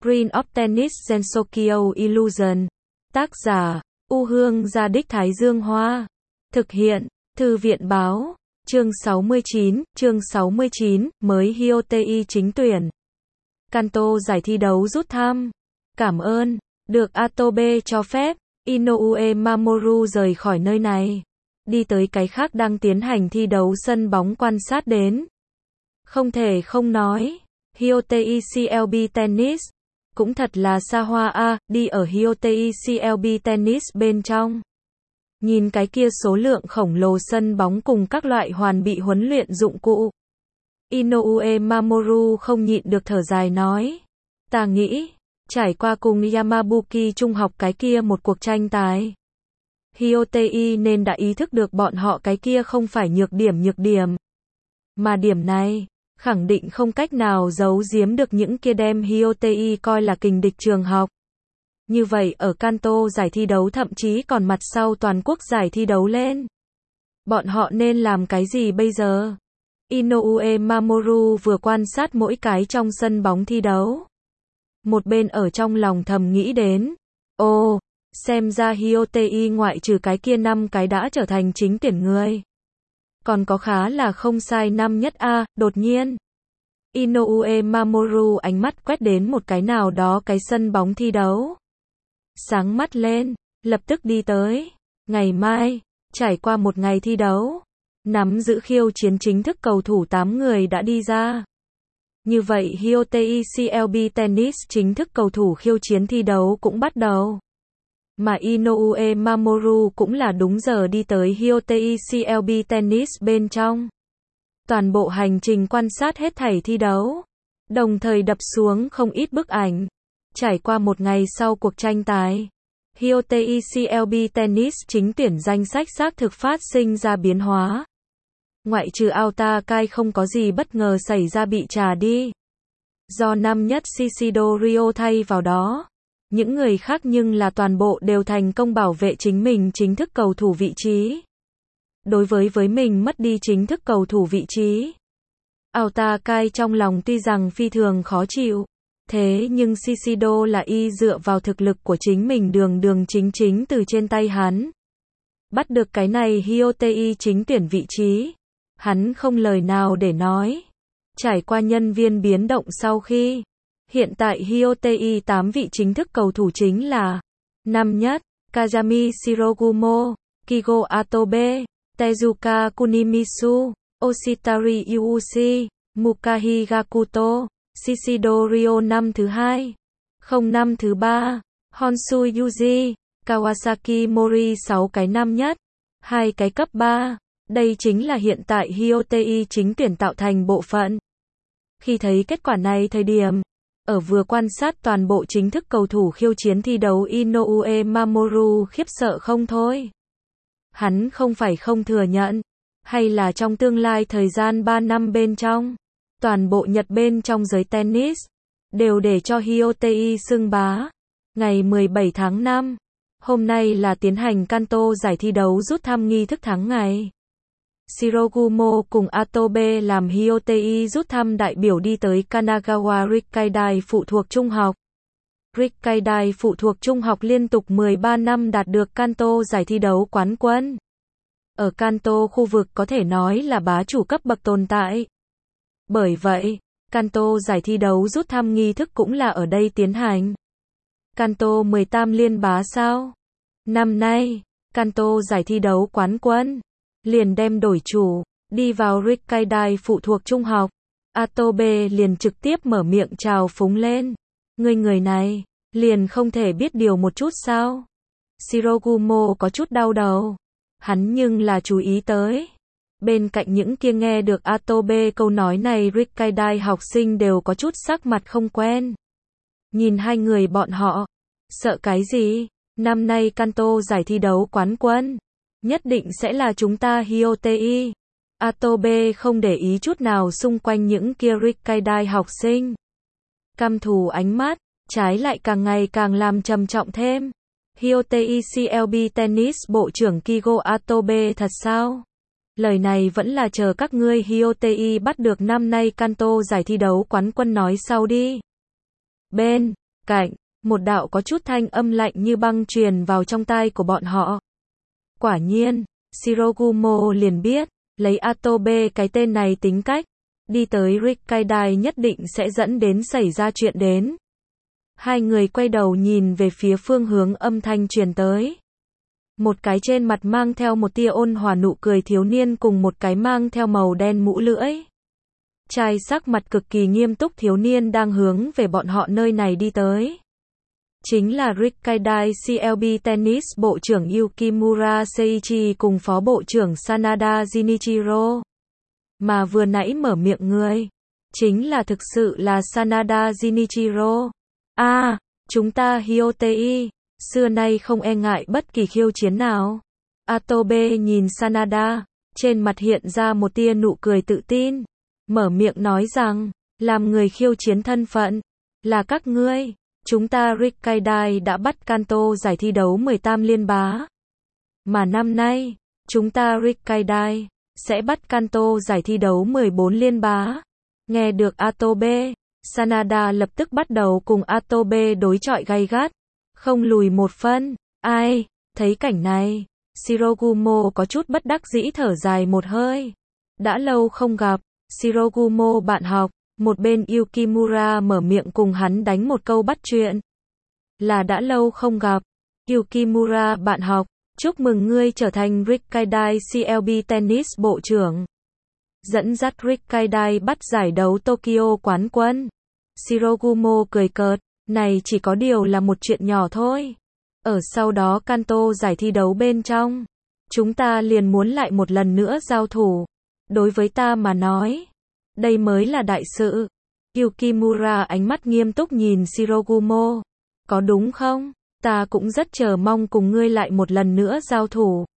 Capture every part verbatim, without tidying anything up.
Green of Tennis Gensokyo Illusion. Tác giả, U Hương Gia Đích Thái Dương Hoa. Thực hiện, Thư viện Báo. Chương sáu mươi chín, chương sáu mươi chín, mới Hyotei chính tuyển. Kanto giải thi đấu rút thăm. Cảm ơn, được Atobe cho phép, Inoue Mamoru rời khỏi nơi này. Đi tới cái khác đang tiến hành thi đấu sân bóng quan sát đến. Không thể không nói, Hyotei xê lờ bê Tennis, cũng thật là xa hoa a, đi ở Hyotei xê lờ bê Tennis bên trong. Nhìn cái kia số lượng khổng lồ sân bóng cùng các loại hoàn bị huấn luyện dụng cụ. Inoue Mamoru không nhịn được thở dài nói. Ta nghĩ, trải qua cùng Yamabuki trung học cái kia một cuộc tranh tài. Hyotei nên đã ý thức được bọn họ cái kia không phải nhược điểm nhược điểm. Mà điểm này, khẳng định không cách nào giấu giếm được những kia đem Hyotei coi là kình địch trường học. Như vậy ở Kanto giải thi đấu thậm chí còn mặt sau toàn quốc giải thi đấu lên. Bọn họ nên làm cái gì bây giờ? Inoue Mamoru vừa quan sát mỗi cái trong sân bóng thi đấu. Một bên ở trong lòng thầm nghĩ đến. Ồ, xem ra Hyotei ngoại trừ cái kia năm cái đã trở thành chính tuyển người. Còn có khá là không sai năm nhất a, à, đột nhiên. Inoue Mamoru ánh mắt quét đến một cái nào đó cái sân bóng thi đấu. Sáng mắt lên, lập tức đi tới. Ngày mai, trải qua một ngày thi đấu, nắm giữ khiêu chiến chính thức cầu thủ tám người đã đi ra. Như vậy Hyotei xê lờ bê Tennis chính thức cầu thủ khiêu chiến thi đấu cũng bắt đầu. Mà Inoue Mamoru cũng là đúng giờ đi tới Hyotei xê lờ bê Tennis bên trong. Toàn bộ hành trình quan sát hết thảy thi đấu, đồng thời đập xuống không ít bức ảnh. Trải qua một ngày sau cuộc tranh tài, Hyotei xê lờ bê Tennis chính tuyển danh sách xác thực phát sinh ra biến hóa. Ngoại trừ Aota Kai không có gì bất ngờ xảy ra bị trả đi. Do năm nhất Shishido Ryo thay vào đó. Những người khác nhưng là toàn bộ đều thành công bảo vệ chính mình chính thức cầu thủ vị trí. Đối với với mình mất đi chính thức cầu thủ vị trí, Aota Kai trong lòng tuy rằng phi thường khó chịu. Thế nhưng Shishido là y dựa vào thực lực của chính mình đường đường chính chính từ trên tay hắn. Bắt được cái này Hyotei chính tuyển vị trí. Hắn không lời nào để nói. Trải qua nhân viên biến động sau khi. Hiện tại Hyotei tám vị chính thức cầu thủ chính là năm nhất, Kazami Shirogumo, Kigo Atobe, Tezuka Kunimisu, Oshitari Yuushi, Mukahi Gakuto, Shishido Ryo năm thứ hai, không năm thứ ba, Honshu Yuji, Kawasaki Mori sáu cái năm nhất, hai cái cấp ba. Đây chính là hiện tại Hyotei chính tuyển tạo thành bộ phận. Khi thấy kết quả này thời điểm, ở vừa quan sát toàn bộ chính thức cầu thủ khiêu chiến thi đấu Inoue Mamoru khiếp sợ không thôi. Hắn không phải không thừa nhận, hay là trong tương lai thời gian ba năm bên trong, toàn bộ Nhật bên trong giới tennis, đều để cho Hyotei xưng bá. Ngày mười bảy tháng năm, hôm nay là tiến hành Kanto giải thi đấu rút thăm nghi thức thắng ngày. Shirogumo cùng Atobe làm Hyotei rút thăm đại biểu đi tới Kanagawa Rikkaidai phụ thuộc trung học. Rikkaidai phụ thuộc trung học liên tục mười ba năm đạt được Kanto giải thi đấu quán quân. Ở Kanto khu vực có thể nói là bá chủ cấp bậc tồn tại. Bởi vậy, Kanto giải thi đấu rút thăm nghi thức cũng là ở đây tiến hành. Kanto mười tám liên bá sao? Năm nay, Kanto giải thi đấu quán quân liền đem đổi chủ, đi vào Rikkaidai phụ thuộc trung học. Atobe liền trực tiếp mở miệng chào phúng lên. Người người này, liền không thể biết điều một chút sao? Shirogumo có chút đau đầu. Hắn nhưng là chú ý tới. Bên cạnh những kia nghe được Atobe câu nói này Rikkaidai học sinh đều có chút sắc mặt không quen. Nhìn hai người bọn họ. Sợ cái gì? Năm nay Kanto giải thi đấu quán quân. Nhất định sẽ là chúng ta Hyotei. Atobe không để ý chút nào xung quanh những kia Rikkaidai học sinh. Căm thù ánh mắt, trái lại càng ngày càng làm trầm trọng thêm. Hyotei xê lờ bê Tennis Bộ trưởng Kigo Atobe thật sao? Lời này vẫn là chờ các ngươi Hyotei bắt được năm nay Kanto giải thi đấu quán quân nói sau đi. Bên, cạnh, một đạo có chút thanh âm lạnh như băng truyền vào trong tai của bọn họ. Quả nhiên, Shirogumo liền biết, lấy Atobe cái tên này tính cách, đi tới Rikkaidai nhất định sẽ dẫn đến xảy ra chuyện đến. Hai người quay đầu nhìn về phía phương hướng âm thanh truyền tới. Một cái trên mặt mang theo một tia ôn hòa nụ cười thiếu niên cùng một cái mang theo màu đen mũ lưỡi. Trai sắc mặt cực kỳ nghiêm túc thiếu niên đang hướng về bọn họ nơi này đi tới. Chính là Rikkaidai xê lờ bê Tennis Bộ trưởng Yukimura Seiichi cùng Phó Bộ trưởng Sanada Jinichiro. Mà vừa nãy mở miệng người, chính là thực sự là Sanada Jinichiro. À, chúng ta Hyotei, xưa nay không e ngại bất kỳ khiêu chiến nào. Atobe nhìn Sanada, trên mặt hiện ra một tia nụ cười tự tin. Mở miệng nói rằng, làm người khiêu chiến thân phận, là các ngươi. Chúng ta Rikkaidai đã bắt Kanto giải thi đấu mười tám liên bá. Mà năm nay, chúng ta Rikkaidai sẽ bắt Kanto giải thi đấu mười bốn liên bá. Nghe được Atobe, Sanada lập tức bắt đầu cùng Atobe đối chọi gay gắt, không lùi một phân. Ai, thấy cảnh này, Shirogumo có chút bất đắc dĩ thở dài một hơi. Đã lâu không gặp, Shirogumo bạn học. Một bên Yukimura mở miệng cùng hắn đánh một câu bắt chuyện. Là đã lâu không gặp. Yukimura bạn học, chúc mừng ngươi trở thành Rikkaidai xê lờ bê Tennis Bộ trưởng. Dẫn dắt Rikkaidai bắt giải đấu Tokyo quán quân. Shirogumo cười cợt, này chỉ có điều là một chuyện nhỏ thôi. Ở sau đó Kanto giải thi đấu bên trong, chúng ta liền muốn lại một lần nữa giao thủ. Đối với ta mà nói, đây mới là đại sự. Yukimura ánh mắt nghiêm túc nhìn Shirogumo. Có đúng không? Ta cũng rất chờ mong cùng ngươi lại một lần nữa giao thủ.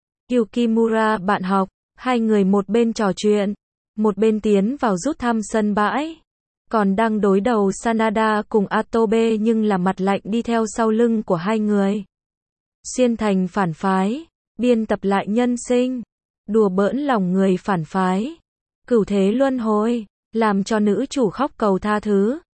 Yukimura bạn học, hai người một bên trò chuyện, một bên tiến vào rút thăm sân bãi. Còn đang đối đầu Sanada cùng Atobe nhưng là mặt lạnh đi theo sau lưng của hai người. Xuyên thành phản phái, biên tập lại nhân sinh, đùa bỡn lòng người phản phái. Cửu thế luân hồi, làm cho nữ chủ khóc cầu tha thứ.